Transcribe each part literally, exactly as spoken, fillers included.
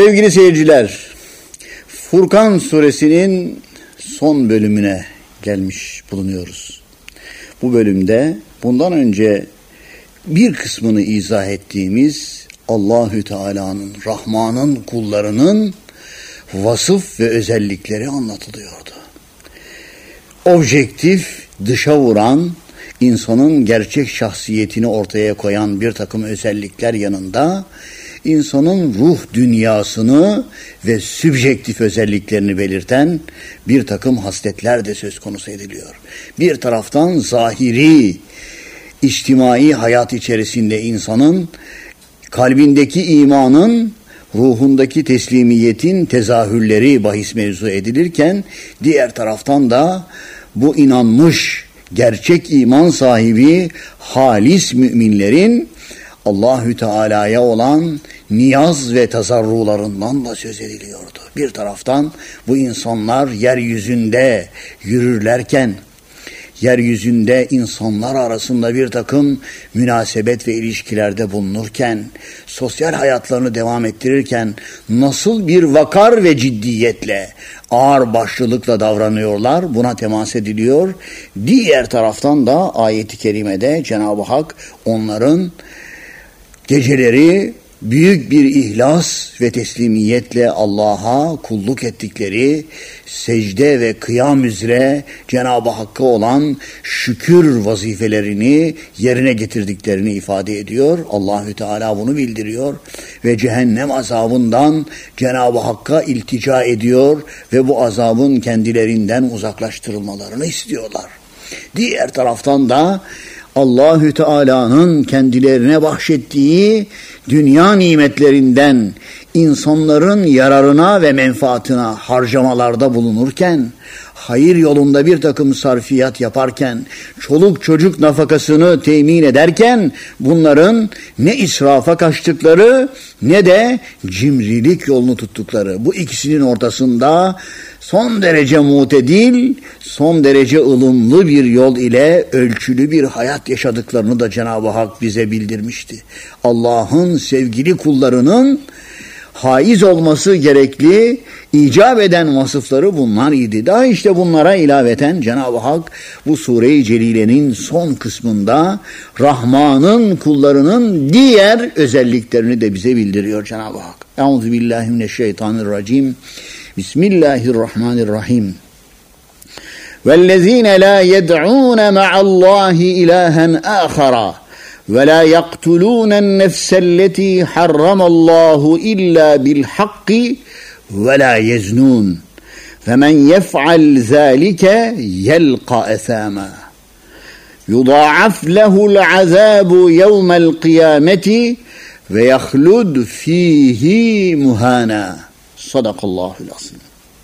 Sevgili seyirciler, Furkan suresinin son bölümüne gelmiş bulunuyoruz. Bu bölümde bundan önce bir kısmını izah ettiğimiz Allahü Teala'nın, Rahman'ın kullarının vasıf ve özellikleri anlatılıyordu. Objektif, dışa vuran, insanın gerçek şahsiyetini ortaya koyan bir takım özellikler yanında insanın ruh dünyasını ve sübjektif özelliklerini belirten bir takım hasletler de söz konusu ediliyor. Bir taraftan zahiri, içtimai hayat içerisinde insanın kalbindeki imanın, ruhundaki teslimiyetin tezahürleri bahis mevzu edilirken, diğer taraftan da bu inanmış, gerçek iman sahibi halis müminlerin Allahü Teala'ya olan niyaz ve tazarrularından da söz ediliyordu. Bir taraftan bu insanlar yeryüzünde yürürlerken, yeryüzünde insanlar arasında bir takım münasebet ve ilişkilerde bulunurken, sosyal hayatlarını devam ettirirken nasıl bir vakar ve ciddiyetle, ağır başlılıkla davranıyorlar, buna temas ediliyor. Diğer taraftan da ayet-i kerimede Cenab-ı Hak onların geceleri büyük bir ihlas ve teslimiyetle Allah'a kulluk ettikleri, secde ve kıyam üzere Cenab-ı Hakk'a olan şükür vazifelerini yerine getirdiklerini ifade ediyor. Allahü Teala bunu bildiriyor ve cehennem azabından Cenab-ı Hakk'a iltica ediyor ve bu azabın kendilerinden uzaklaştırılmalarını istiyorlar. Diğer taraftan da Allahü Teala'nın kendilerine bahşettiği dünya nimetlerinden insanların yararına ve menfaatına harcamalarda bulunurken, hayır yolunda bir takım sarfiyat yaparken, çoluk çocuk nafakasını temin ederken bunların ne israfa kaçtıkları ne de cimrilik yolunu tuttukları, bu ikisinin ortasında son derece mutedil, son derece ılımlı bir yol ile ölçülü bir hayat yaşadıklarını da Cenab-ı Hak bize bildirmişti. Allah'ın sevgili kullarının haiz olması gerekli, icap eden vasıfları bunlar idi. Daha işte bunlara ilaveten Cenab-ı Hak bu Sure-i Celile'nin son kısmında Rahman'ın kullarının diğer özelliklerini de bize bildiriyor Cenab-ı Hak. Euzubillahimineşşeytanirracim. Bismillahirrahmanirrahim. وَالَّذ۪ينَ لَا يَدْعُونَ مَعَ اللّٰهِ إِلَٰهًا آخَرًا وَلَا يَقْتُلُونَ النَّفْسَ الَّتِي حَرَّمَ اللّٰهُ إِلَّا بِالْحَقِّ وَلَا يَزْنُونَ فَمَنْ يَفْعَلْ ذَٰلِكَ يَلْقَ أَثَامًا يُضَاعَفْ لَهُ الْعَذَابُ يَوْمَ الْقِيَامَةِ وَيَخْلُدْ ف۪يهِ مُهَانًا. Sadakallahul azim.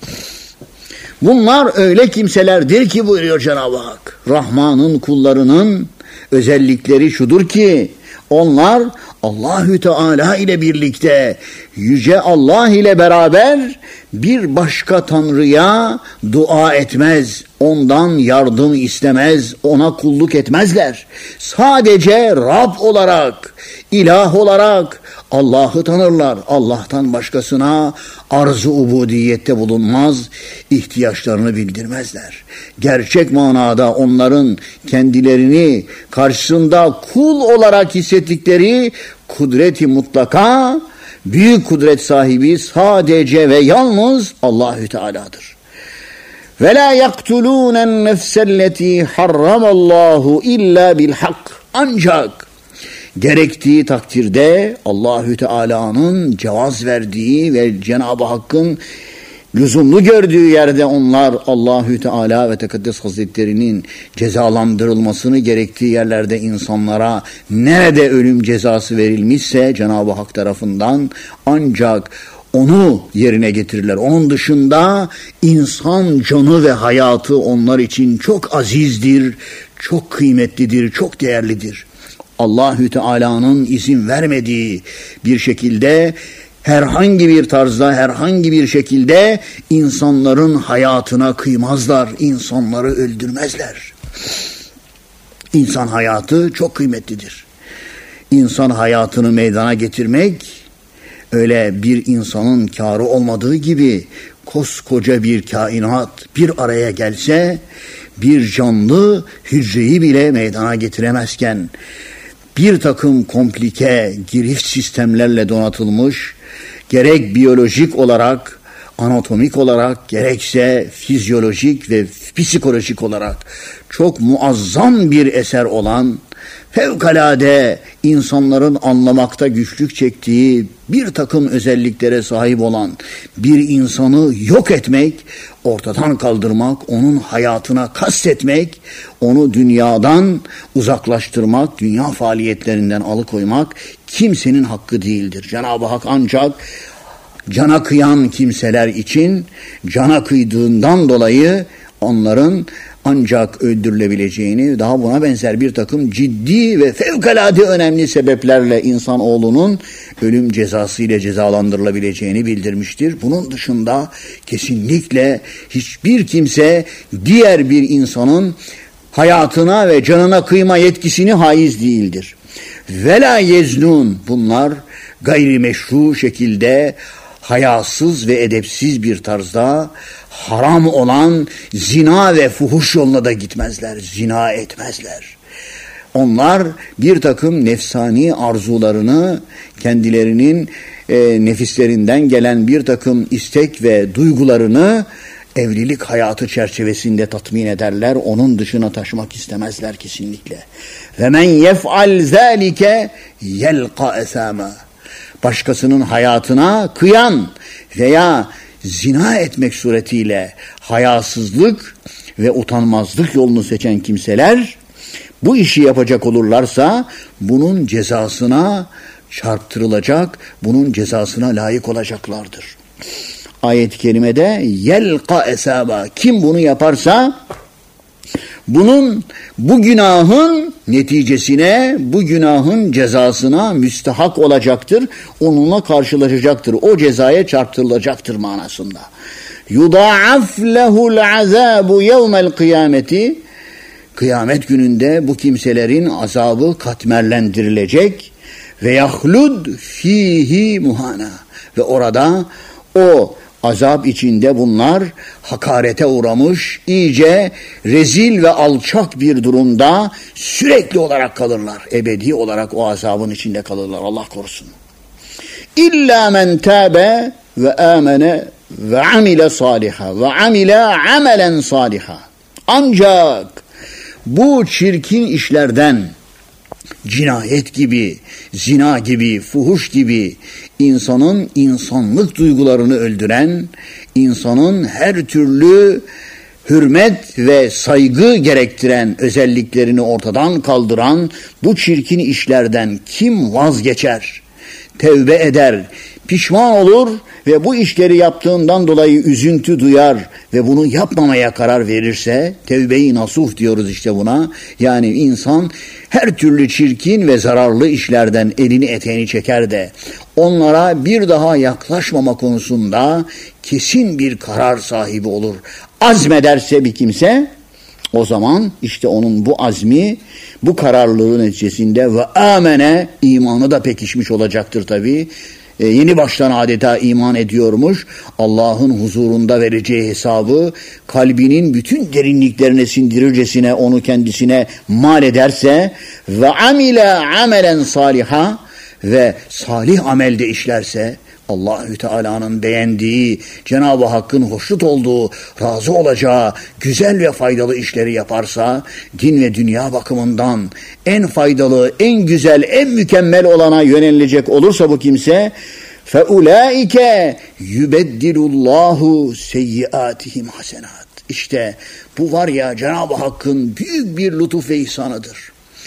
Bunlar öyle kimselerdir ki buyuruyor Cenab-ı Hak. Rahman'ın kullarının özellikleri şudur ki onlar Allahü Teala ile birlikte, yüce Allah ile beraber bir başka Tanrı'ya dua etmez, ondan yardım istemez, ona kulluk etmezler. Sadece Rab olarak, ilah olarak Allah'ı tanırlar. Allah'tan başkasına arz-ı ubudiyette bulunmaz, ihtiyaçlarını bildirmezler. Gerçek manada onların kendilerini karşısında kul olarak hissettikleri kudret-i mutlaka, büyük kudret sahibi sadece ve yalnız Allahü Teala'dır. Ve la yaktulûnen nefselleti harramallahu illa bil hak. Ancak gerektiği takdirde Allahü Teala'nın cevaz verdiği ve Cenab-ı Hakk'ın lüzumlu gördüğü yerde onlar Allahü Teala ve Tekaddes Hazretleri'nin cezalandırılmasını gerektiği yerlerde insanlara nerede ölüm cezası verilmişse Cenab-ı Hak tarafından ancak onu yerine getirirler. Onun dışında insan canı ve hayatı onlar için çok azizdir, çok kıymetlidir, çok değerlidir. Allahü Teala'nın izin vermediği bir şekilde, herhangi bir tarzda, herhangi bir şekilde insanların hayatına kıymazlar, insanları öldürmezler. İnsan hayatı çok kıymetlidir. İnsan hayatını meydana getirmek, öyle bir insanın kârı olmadığı gibi koskoca bir kainat bir araya gelse bir canlı hücreyi bile meydana getiremezken bir takım komplike girift sistemlerle donatılmış, gerek biyolojik olarak, anatomik olarak, gerekse fizyolojik ve psikolojik olarak çok muazzam bir eser olan, fevkalade insanların anlamakta güçlük çektiği bir takım özelliklere sahip olan bir insanı yok etmek, ortadan kaldırmak, onun hayatına kastetmek, onu dünyadan uzaklaştırmak, dünya faaliyetlerinden alıkoymak kimsenin hakkı değildir. Cenab-ı Hak ancak cana kıyan kimseler için, cana kıydığından dolayı onların ancak öldürülebileceğini, daha buna benzer bir takım ciddi ve fevkalade önemli sebeplerle insanoğlunun ölüm cezası ile cezalandırılabileceğini bildirmiştir. Bunun dışında kesinlikle hiçbir kimse diğer bir insanın hayatına ve canına kıyma yetkisini haiz değildir. Vela yeznun, bunlar gayrimeşru şekilde hayasız ve edepsiz bir tarzda haram olan zina ve fuhuş yoluna da gitmezler, zina etmezler. Onlar bir takım nefsani arzularını, kendilerinin e, nefislerinden gelen bir takım istek ve duygularını evlilik hayatı çerçevesinde tatmin ederler. Onun dışına taşımak istemezler kesinlikle. Ve men yef'al zâlike yelqa esâmâ. Başkasının hayatına kıyan veya zina etmek suretiyle hayasızlık ve utanmazlık yolunu seçen kimseler bu işi yapacak olurlarsa bunun cezasına çarptırılacak, bunun cezasına layık olacaklardır. Ayet-i kerimede yelqa esaba, kim bunu yaparsa bunun, bu günahın neticesine, bu günahın cezasına müstahak olacaktır. Onunla karşılaşacaktır. O cezaya çarptırılacaktır manasında. Yudaaf lehul azabu yevmel kıyameti. Kıyamet gününde bu kimselerin azabı katmerlendirilecek ve yahlud fihi muhana. Ve orada o azap içinde bunlar hakarete uğramış, iyice rezil ve alçak bir durumda sürekli olarak kalırlar. Ebedi olarak o azabın içinde kalırlar. Allah korusun. İlla men tâbe ve âmene ve amile saliha ve amile amelen saliha. Ancak bu çirkin işlerden, cinayet gibi, zina gibi, fuhuş gibi insanın insanlık duygularını öldüren, insanın her türlü hürmet ve saygı gerektiren özelliklerini ortadan kaldıran bu çirkin işlerden kim vazgeçer, tevbe eder, pişman olur ve bu işleri yaptığından dolayı üzüntü duyar ve bunu yapmamaya karar verirse, tevbe-i nasuh diyoruz işte buna. Yani insan her türlü çirkin ve zararlı işlerden elini eteğini çeker de onlara bir daha yaklaşmama konusunda kesin bir karar sahibi olur. Azmederse bir kimse, o zaman işte onun bu azmi, bu kararlılığı neticesinde ve amene, imanı da pekişmiş olacaktır tabii. Ee, yeni baştan adeta iman ediyormuş. Allah'ın huzurunda vereceği hesabı kalbinin bütün derinliklerine sindirircesine onu kendisine mal ederse ve amile amelen saliha, ve salih amelde işlerse, Allahü Teala'nın beğendiği, Cenab-ı Hakk'ın hoşnut olduğu, razı olacağı güzel ve faydalı işleri yaparsa, din ve dünya bakımından en faydalı, en güzel, en mükemmel olana yönelilecek olursa bu kimse, فَاُولَٰئِكَ يُبَدِّلُ اللّٰهُ سَيِّئَاتِهِمْ hasenat. İşte bu var ya Cenab-ı Hakk'ın büyük bir lütuf ve ihsanıdır.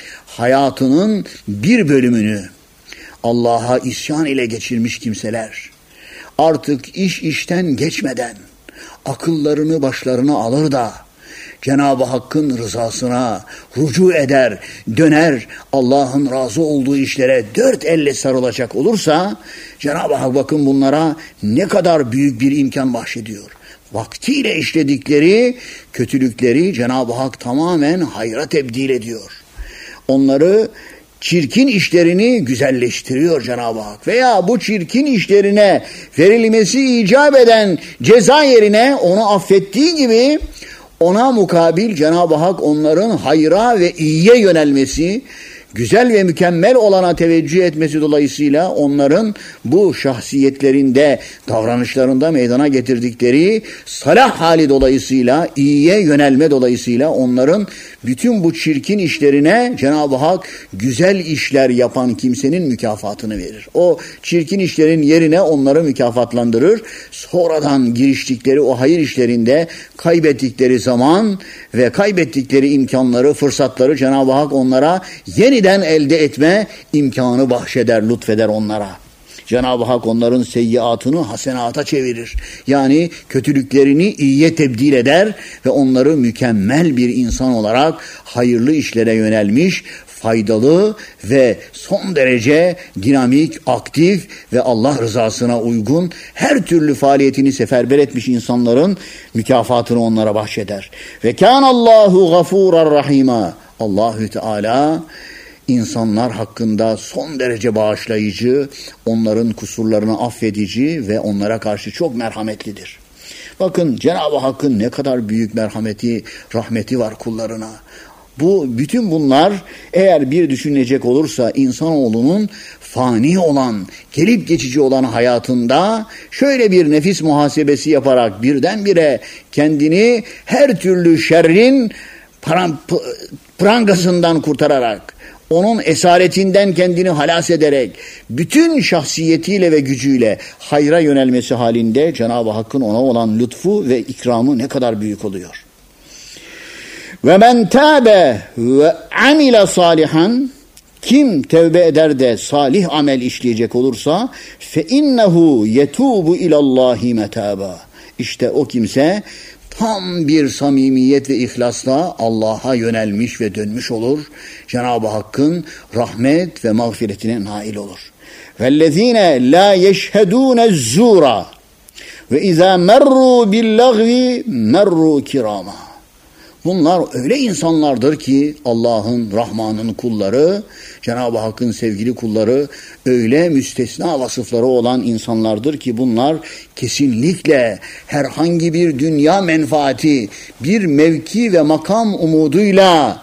Hayatının bir bölümünü Allah'a isyan ile geçirmiş kimseler artık iş işten geçmeden akıllarını başlarına alır da Cenab-ı Hakk'ın rızasına rücu eder, döner, Allah'ın razı olduğu işlere dört elle sarılacak olursa Cenab-ı Hak bakın bunlara ne kadar büyük bir imkan bahşediyor. Vaktiyle işledikleri kötülükleri Cenab-ı Hak tamamen hayra tebdil ediyor. Onları çirkin işlerini güzelleştiriyor Cenab-ı Hak. Veya bu çirkin işlerine verilmesi icap eden ceza yerine onu affettiği gibi ona mukabil Cenab-ı Hak onların hayra ve iyiye yönelmesi, güzel ve mükemmel olana teveccüh etmesi dolayısıyla onların bu şahsiyetlerinde, davranışlarında meydana getirdikleri salah hali dolayısıyla, iyiye yönelme dolayısıyla onların bütün bu çirkin işlerine Cenab-ı Hak güzel işler yapan kimsenin mükafatını verir. O çirkin işlerin yerine onları mükafatlandırır. Sonradan giriştikleri o hayır işlerinde kaybettikleri zaman ve kaybettikleri imkanları, fırsatları Cenab-ı Hak onlara yeniden elde etme imkanı bahşeder, lütfeder onlara. Cenab-ı Hak onların seyyiatını hasenata çevirir. Yani kötülüklerini iyiye tebdil eder ve onları mükemmel bir insan olarak hayırlı işlere yönelmiş, faydalı ve son derece dinamik, aktif ve Allah rızasına uygun her türlü faaliyetini seferber etmiş insanların mükafatını onlara bahşeder. Ve kânallâhu gafûran rahîmâ. Allahü Teala insanlar hakkında son derece bağışlayıcı, onların kusurlarını affedici ve onlara karşı çok merhametlidir. Bakın Cenab-ı Hakk'ın ne kadar büyük merhameti, rahmeti var kullarına. Bu bütün bunlar eğer bir düşünecek olursa insanoğlunun fani olan, gelip geçici olan hayatında şöyle bir nefis muhasebesi yaparak birdenbire kendini her türlü şerrin prangasından kurtararak, onun esaretinden kendini halas ederek, bütün şahsiyetiyle ve gücüyle hayra yönelmesi halinde Cenab-ı Hakk'ın ona olan lütfu ve ikramı ne kadar büyük oluyor. Ve men tâbe ve amile salihan, kim tevbe eder de salih amel işleyecek olursa fe innehu yetubu ilallahi metâba. İşte o kimse tam bir samimiyet ve ihlasla Allah'a yönelmiş ve dönmüş olur. Cenab-ı Hakk'ın rahmet ve mağfiretine nail olur. Vellezîne lâ yeşhedûne zûra ve izâ merrû billagvi merrû kirâmâ. Bunlar öyle insanlardır ki Allah'ın, Rahman'ın kulları, Cenab-ı Hakk'ın sevgili kulları öyle müstesna vasıfları olan insanlardır ki bunlar kesinlikle herhangi bir dünya menfaati, bir mevki ve makam umuduyla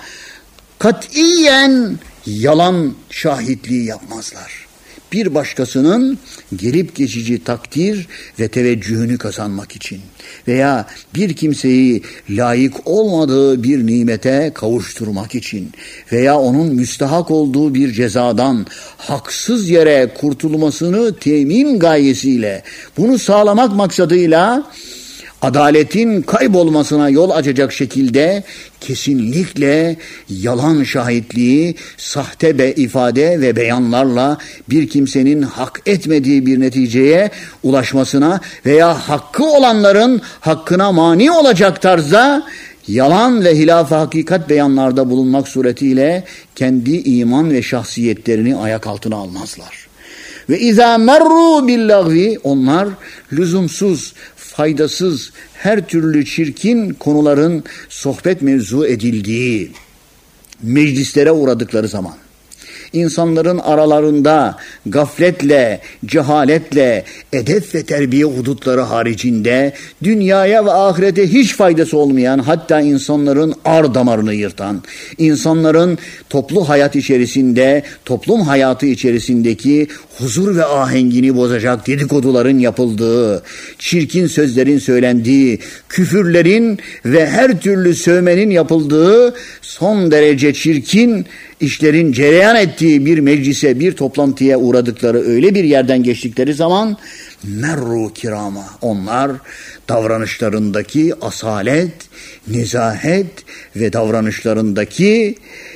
katiyen yalan şahitliği yapmazlar. Bir başkasının gelip geçici takdir ve teveccühünü kazanmak için veya bir kimseyi layık olmadığı bir nimete kavuşturmak için veya onun müstahak olduğu bir cezadan haksız yere kurtulmasını temin gayesiyle, bunu sağlamak maksadıyla adaletin kaybolmasına yol açacak şekilde kesinlikle yalan şahitliği, sahte be ifade ve beyanlarla bir kimsenin hak etmediği bir neticeye ulaşmasına veya hakkı olanların hakkına mani olacak tarzda yalan ve hilaf-ı hakikat beyanlarda bulunmak suretiyle kendi iman ve şahsiyetlerini ayak altına almazlar. Ve izâ merrû billagvi, onlar lüzumsuz, faydasız, her türlü çirkin konuların sohbet mevzu edildiği meclislere uğradıkları zaman, insanların aralarında gafletle, cehaletle, edep ve terbiye hudutları haricinde dünyaya ve ahirete hiç faydası olmayan, hatta insanların ar damarını yırtan, insanların toplu hayat içerisinde, toplum hayatı içerisindeki huzur ve ahengini bozacak dedikoduların yapıldığı, çirkin sözlerin söylendiği, küfürlerin ve her türlü sövmenin yapıldığı son derece çirkin işlerin cereyan ettiği bir meclise, bir toplantıya uğradıkları öyle bir yerden geçtikleri zaman merru kirama, onlar davranışlarındaki asalet, nezahet ve davranışlarındaki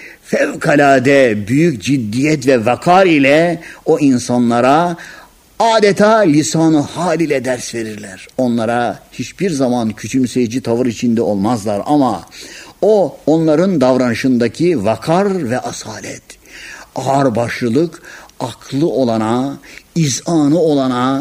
fevkalade büyük ciddiyet ve vakar ile o insanlara adeta lisan-ı hal ile ders verirler. Onlara hiçbir zaman küçümseyici tavır içinde olmazlar ama o onların davranışındaki vakar ve asalet, ağırbaşlılık, aklı olana, izanı olana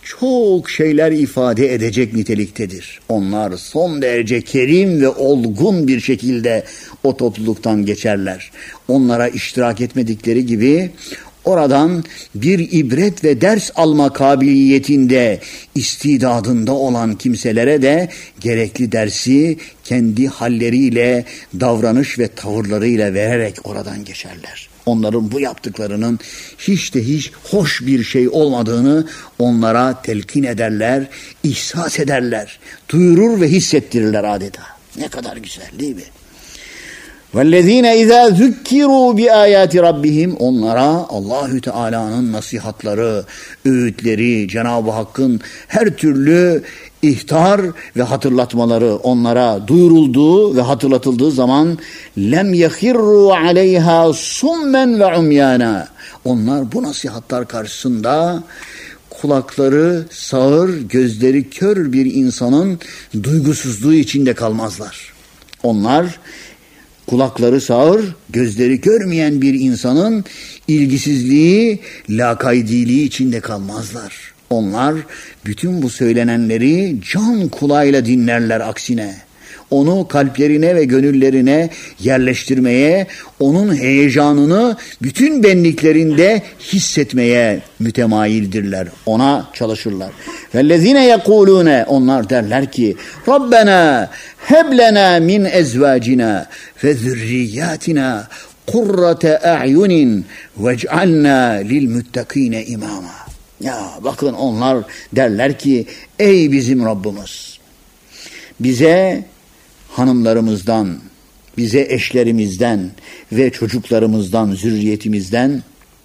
çok şeyler ifade edecek niteliktedir. Onlar son derece kerim ve olgun bir şekilde o topluluktan geçerler. Onlara iştirak etmedikleri gibi oradan bir ibret ve ders alma kabiliyetinde, istidadında olan kimselere de gerekli dersi kendi halleriyle, davranış ve tavırlarıyla vererek oradan geçerler. Onların bu yaptıklarının hiç de hiç hoş bir şey olmadığını onlara telkin ederler, ihsas ederler, duyurur ve hissettirirler adeta. Ne kadar güzel değil mi? وَالَّذ۪ينَ اِذَا ذُكِّرُوا بِآيَاتِ رَبِّهِمْ Onlara Allahü Teala'nın nasihatları, öğütleri, Cenab-ı Hakk'ın her türlü ihtar ve hatırlatmaları onlara duyurulduğu ve hatırlatıldığı zaman lem yehirru aleyha summen ve umyana. Onlar bu nasihatlar karşısında kulakları sağır, gözleri kör bir insanın duygusuzluğu içinde kalmazlar. Onlar kulakları sağır, gözleri görmeyen bir insanın ilgisizliği, lakaydiliği içinde kalmazlar. Onlar bütün bu söylenenleri can kulağıyla dinlerler aksine. Onu kalplerine ve gönüllerine yerleştirmeye, onun heyecanını bütün benliklerinde hissetmeye mütemayildirler. Ona çalışırlar. وَالَّذ۪ينَ يَقُولُونَ Onlar derler ki Rabbena heblena min ezvacina ve zürriyatina kurrate a'yunin vec'alna lilmuttakine imama. Ya bakın onlar derler ki ey bizim Rabbimiz, bize hanımlarımızdan, bize eşlerimizden ve çocuklarımızdan, zürriyetimizden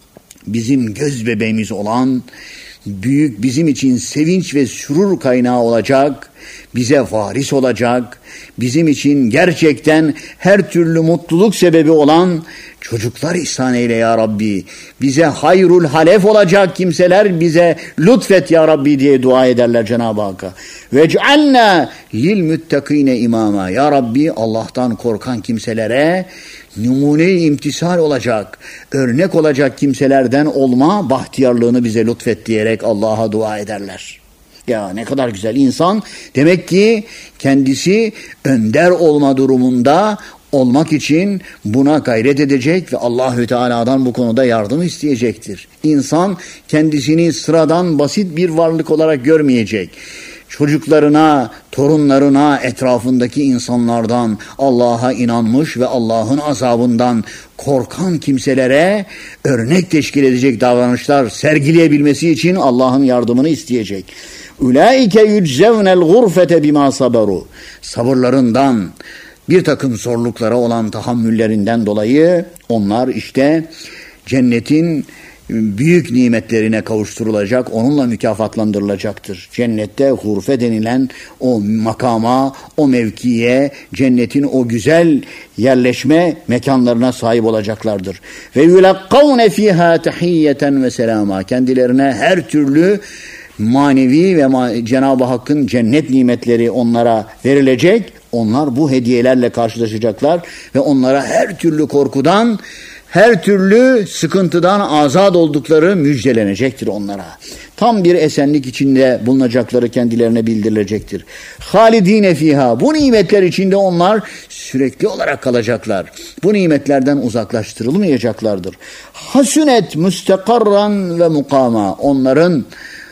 bizim göz bebeğimiz olan, büyük bizim için sevinç ve sürur kaynağı olacak, bize varis olacak, bizim için gerçekten her türlü mutluluk sebebi olan çocuklar ihsan eyle ya Rabbi. Bize hayrul halef olacak kimseler bize lütfet ya Rabbi diye dua ederler Cenab-ı Hakk'a. Vec'alna lil muttakine imama. Ya Rabbi Allah'tan korkan kimselere numune-i imtisal olacak, örnek olacak kimselerden olma bahtiyarlığını bize lütfet diyerek Allah'a dua ederler. Ya ne kadar güzel insan. Demek ki kendisi önder olma durumunda olmak için buna gayret edecek ve Allahü Teala'dan bu konuda yardım isteyecektir. İnsan kendisini sıradan basit bir varlık olarak görmeyecek. Çocuklarına, torunlarına, etrafındaki insanlardan Allah'a inanmış ve Allah'ın azabından korkan kimselere örnek teşkil edecek davranışlar sergileyebilmesi için Allah'ın yardımını isteyecek. Ulaike yüczevnel gurfete bima saberu. Sabırlarından, bir takım zorluklara olan tahammüllerinden dolayı onlar işte cennetin büyük nimetlerine kavuşturulacak, onunla mükafatlandırılacaktır. Cennette hurfe denilen o makama, o mevkiye, cennetin o güzel yerleşme mekanlarına sahip olacaklardır. Ve yulakkavne fiha tahiyyeten ve selama. Kendilerine her türlü manevi ve ma- Cenab-ı Hakk'ın cennet nimetleri onlara verilecek. Onlar bu hediyelerle karşılaşacaklar ve onlara her türlü korkudan, her türlü sıkıntıdan azat oldukları müjdelenecektir onlara. Tam bir esenlik içinde bulunacakları kendilerine bildirilecektir. Halidine fiha. Bu nimetler içinde onlar sürekli olarak kalacaklar. Bu nimetlerden uzaklaştırılmayacaklardır. Hasunet müstekarran ve mukama. Onların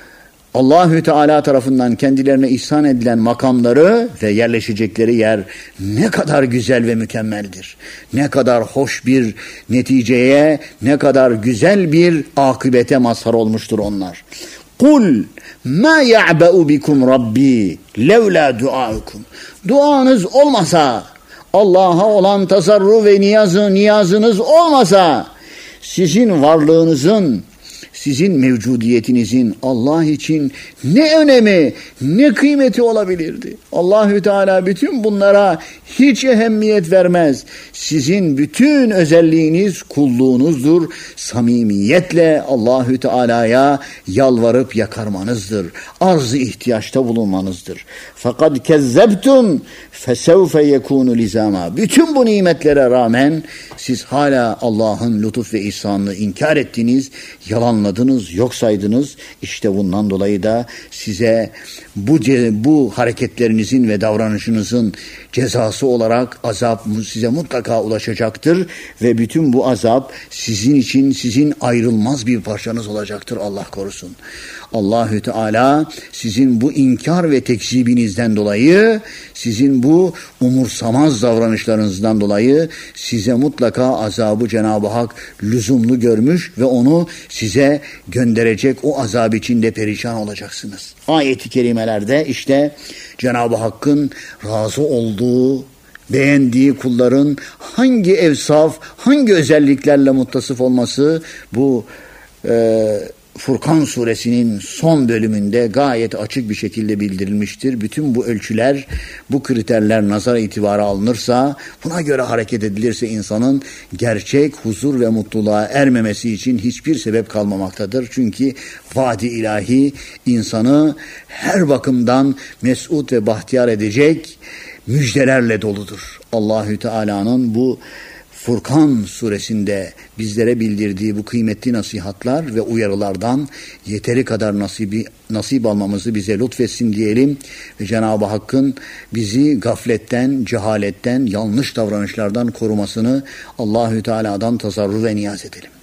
Allahü Teala tarafından kendilerine ihsan edilen makamları ve yerleşecekleri yer ne kadar güzel ve mükemmeldir. Ne kadar hoş bir neticeye, ne kadar güzel bir akıbete mazhar olmuştur onlar. Kul ma ya'ba'u bikum rabbi levla duaukum. Duanız olmasa, Allah'a olan tasarruf ve niyazı, niyazınız olmasa, sizin varlığınızın, sizin mevcudiyetinizin Allah için ne önemi, ne kıymeti olabilirdi? Allahü Teala bütün bunlara hiç ehemmiyet vermez. Sizin bütün özelliğiniz kulluğunuzdur. Samimiyetle Allahü Teala'ya yalvarıp yakarmanızdır. Arz-ı ihtiyaçta bulunmanızdır. Fakat kezzebtum fesevfe yekunu lizama. Bütün bu nimetlere rağmen siz hala Allah'ın lütuf ve ihsanını inkar ettiniz, yalanladınız. tanımadınız, yok saydınız. İşte bundan dolayı da size bu bu hareketlerinizin ve davranışınızın cezası olarak azap size mutlaka ulaşacaktır ve bütün bu azap sizin için sizin ayrılmaz bir parçanız olacaktır, Allah korusun. Allahü Teala sizin bu inkar ve tekzibinizden dolayı, sizin bu umursamaz davranışlarınızdan dolayı size mutlaka azabı Cenab-ı Hak lüzumlu görmüş ve onu size gönderecek, o azab içinde perişan olacaksınız. Ayet-i kerimelerde işte Cenab-ı Hakk'ın razı olduğu, beğendiği kulların hangi evsaf, hangi özelliklerle muttasıf olması bu e, Furkan suresinin son bölümünde gayet açık bir şekilde bildirilmiştir. Bütün bu ölçüler, bu kriterler nazara itibara alınırsa, buna göre hareket edilirse insanın gerçek huzur ve mutluluğa ermemesi için hiçbir sebep kalmamaktadır. Çünkü vaadi ilahi insanı her bakımdan mesut ve bahtiyar edecek müjdelerle doludur. Allahü Teala'nın bu Furkan suresinde bizlere bildirdiği bu kıymetli nasihatlar ve uyarılardan yeteri kadar nasibi, nasip almamızı bize lütfetsin diyelim ve Cenab-ı Hakk'ın bizi gafletten, cehaletten, yanlış davranışlardan korumasını Allahü Teala'dan tazarru ve niyaz edelim.